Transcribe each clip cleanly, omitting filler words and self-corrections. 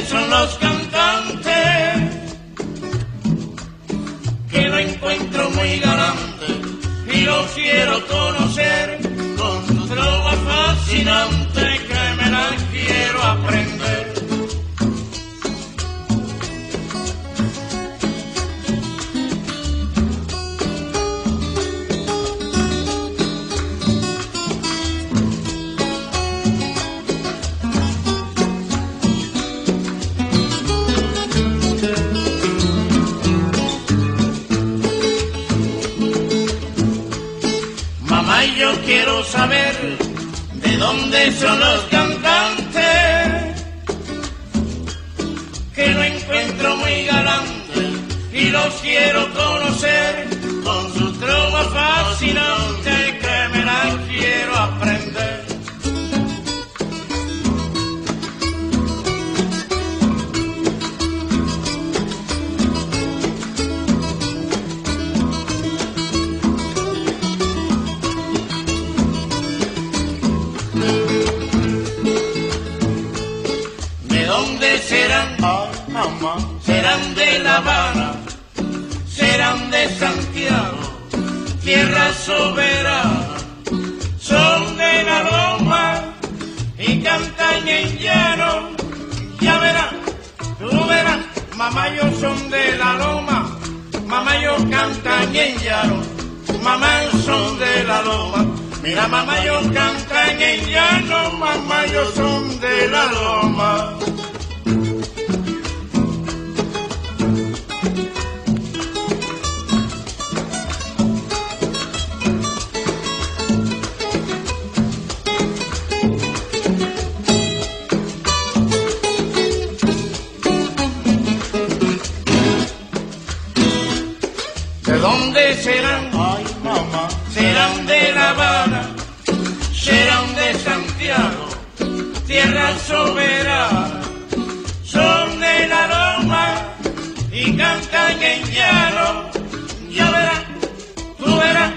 son los cantantes que lo encuentro muy galante y los quiero conocer con su trova fascinante que me la quiero aprender. Yo quiero saber de dónde son los cantantes que lo encuentro muy galante y los quiero conocer con su trova fascinante que me la quiero aprender. Serán, serán de La Habana, serán de Santiago, tierra soberana, son de la loma y cantan en llano. Ya verás, tú verás, mamá, yo son de la loma, mamá, yo cantan en llano, mamá, son de la loma. Mira, mamá, yo cantan en llano, mamá, yo son de la loma. ¿De dónde serán? Ay, mamá. Serán de La Habana, serán de Santiago, tierra soberana, son de la loma y cantan en llano. Ya verás, tú verás.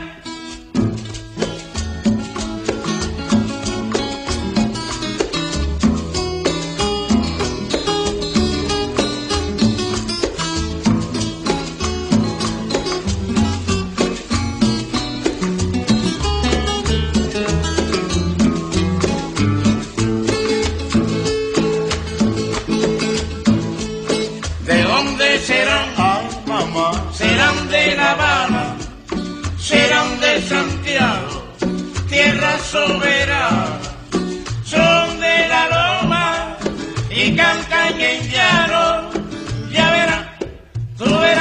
Serán, ay, mamá, serán de La Habana, serán de Santiago, tierra soberana, son de la loma y cantan en llano. Ya verás, tú verás.